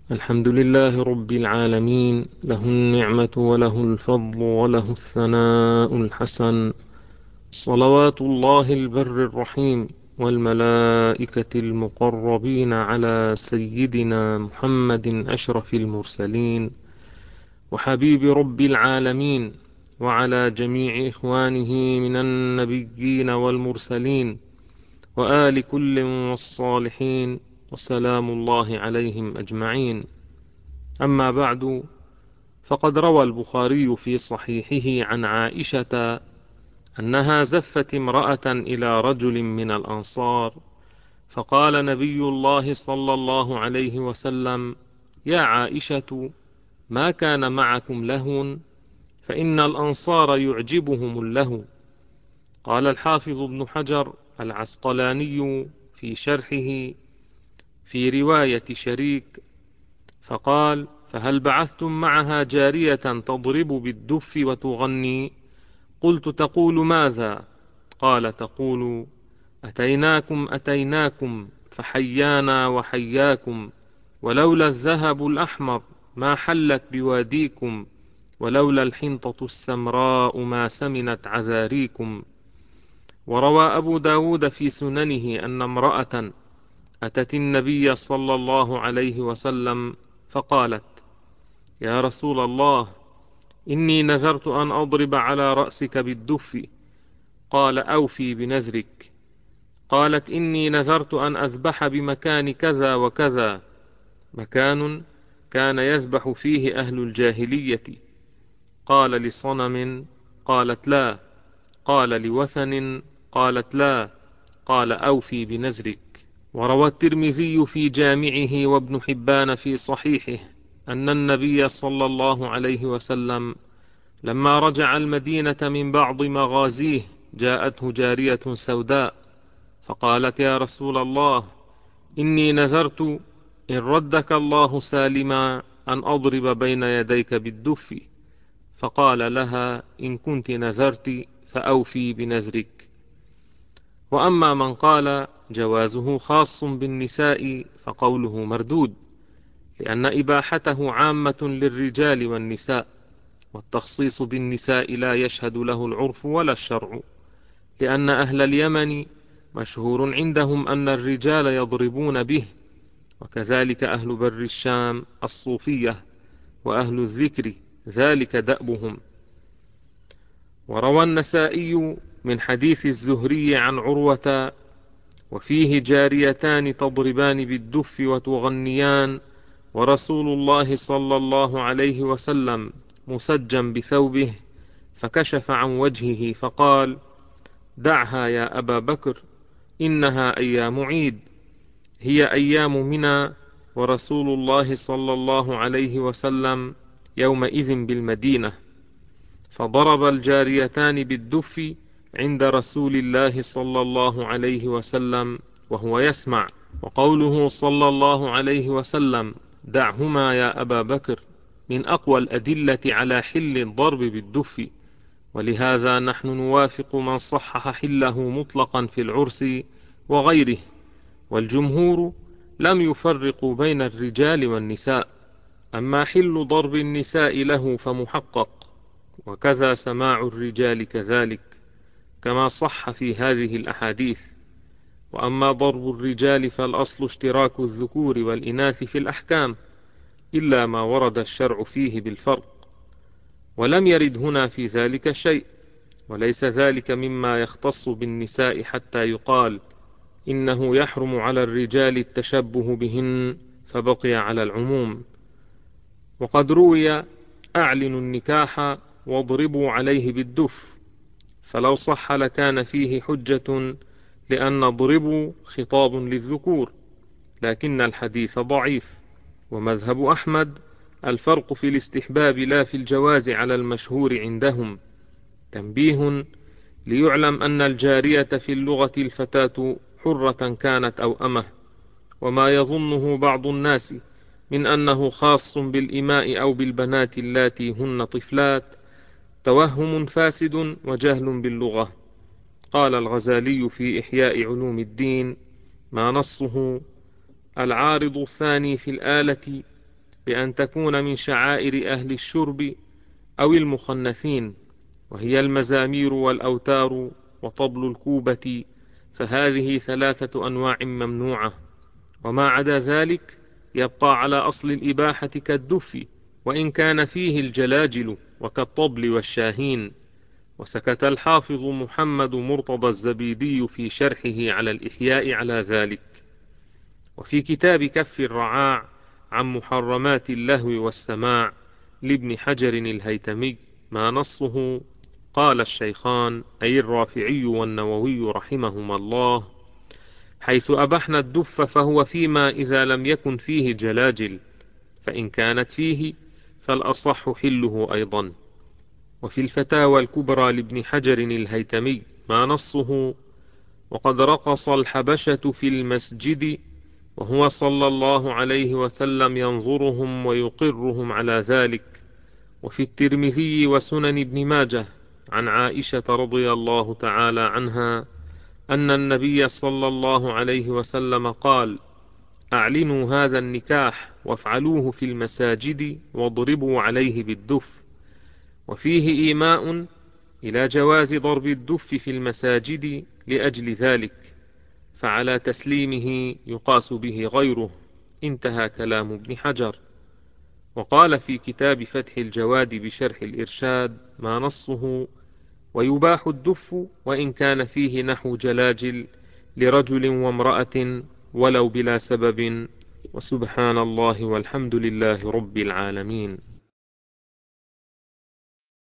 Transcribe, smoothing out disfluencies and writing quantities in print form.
الحمد لله رب العالمين، له النعمة وله الفضل وله الثناء الحسن. صلوات الله البر الرحيم والملائكة المقربين على سيدنا محمد أشرف المرسلين وحبيب رب العالمين، وعلى جميع إخوانه من النبيين والمرسلين وآل كل والصالحين، وسلام الله عليهم أجمعين. أما بعد، فقد روى البخاري في صحيحه عن عائشة أنها زفت امرأة إلى رجل من الأنصار، فقال نبي الله صلى الله عليه وسلم: يا عائشة، ما كان معكم لهو؟ فإن الأنصار يعجبهم اللهو. قال الحافظ ابن حجر العسقلاني في شرحه في رواية شريك، فقال: فهل بعثتم معها جارية تضرب بالدف وتغني؟ قلت: تقول ماذا؟ قال: تقول: أتيناكم أتيناكم فحيانا وحياكم، ولولا الذهب الأحمر ما حلت بواديكم، ولولا الحنطة السمراء ما سمنت عذاريكم. وروى أبو داود في سننه أن امرأة أتت النبي صلى الله عليه وسلم فقالت: يا رسول الله، إني نذرت أن أضرب على رأسك بالدف. قال: أوفي بنذرك. قالت: إني نذرت أن أذبح بمكان كذا وكذا، مكان كان يذبح فيه أهل الجاهلية. قال: لصنم؟ قالت: لا. قال: لوثن؟ قالت: لا. قال: أوفي بنذرك. وروى الترمذي في جامعه وابن حبان في صحيحه أن النبي صلى الله عليه وسلم لما رجع المدينة من بعض مغازيه جاءته جارية سوداء، فقالت: يا رسول الله، إني نذرت إن ردك الله سالما أن أضرب بين يديك بالدف. فقال لها: إن كنت نذرت فأوفي بنذرك. وأما من قال جوازه خاص بالنساء فقوله مردود، لأن إباحته عامة للرجال والنساء، والتخصيص بالنساء لا يشهد له العرف ولا الشرع، لأن أهل اليمن مشهور عندهم أن الرجال يضربون به، وكذلك أهل بر الشام الصوفية، وأهل الذكر ذلك دأبهم. وروى النسائي من حديث الزهري عن عروة: وفيه جاريتان تضربان بالدف وتغنيان، ورسول الله صلى الله عليه وسلم مسجا بثوبه، فكشف عن وجهه فقال: دعها يا أبا بكر، إنها أيام عيد، هي أيام منى، ورسول الله صلى الله عليه وسلم يومئذ بالمدينة. فضرب الجاريتان بالدف عند رسول الله صلى الله عليه وسلم وهو يسمع. وقوله صلى الله عليه وسلم: دعهما يا أبا بكر، من أقوى الأدلة على حل الضرب بالدف، ولهذا نحن نوافق من صحح حله مطلقا في العرس وغيره، والجمهور لم يفرقوا بين الرجال والنساء. أما حل ضرب النساء له فمحقق، وكذا سماع الرجال كذلك، كما صح في هذه الأحاديث. وأما ضرب الرجال فالأصل اشتراك الذكور والإناث في الأحكام، إلا ما ورد الشرع فيه بالفرق، ولم يرد هنا في ذلك شيء، وليس ذلك مما يختص بالنساء حتى يقال إنه يحرم على الرجال التشبه بهن، فبقي على العموم. وقد روي: أعلنوا النكاح واضربوا عليه بالدف، فلو صح لكان فيه حجة، لأن اضربوا خطاب للذكور، لكن الحديث ضعيف. ومذهب أحمد الفرق في الاستحباب لا في الجواز على المشهور عندهم. تنبيه: ليعلم أن الجارية في اللغة الفتاة حرة كانت أو أمه، وما يظنه بعض الناس من أنه خاص بالإماء أو بالبنات اللاتي هن طفلات توهم فاسد وجهل باللغة. قال الغزالي في إحياء علوم الدين: ما نصه العارض الثاني في الآلة بأن تكون من شعائر أهل الشرب أو المخنثين، وهي المزامير والأوتار وطبل الكوبة، فهذه 3 أنواع ممنوعة، وما عدا ذلك يبقى على أصل الإباحة كالدف، وإن كان فيه الجلاجل وكالطبل والشاهين. وسكت الحافظ محمد مرتضى الزبيدي في شرحه على الإحياء على ذلك. وفي كتاب كف الرعاع عن محرمات اللهو والسماع لابن حجر الهيتمي ما نصه قال الشيخان أي الرافعي والنووي رحمهما الله: حيث أبحنا الدف فهو فيما إذا لم يكن فيه جلاجل، فإن كانت فيه فالأصح حله أيضا. وفي الفتاوى الكبرى لابن حجر الهيتمي ما نصه: وقد رقص الحبشة في المسجد وهو صلى الله عليه وسلم ينظرهم ويقرهم على ذلك. وفي الترمذي وسنن ابن ماجه عن عائشة رضي الله تعالى عنها أن النبي صلى الله عليه وسلم قال: أعلنوا هذا النكاح وافعلوه في المساجد واضربوا عليه بالدف. وفيه إيماء إلى جواز ضرب الدف في المساجد لأجل ذلك، فعلى تسليمه يقاس به غيره. انتهى كلام ابن حجر. وقال في كتاب فتح الجواد بشرح الإرشاد ما نصه: ويباح الدف وإن كان فيه نحو جلاجل لرجل وامرأة ولو بلا سبب. وسبحان الله والحمد لله رب العالمين.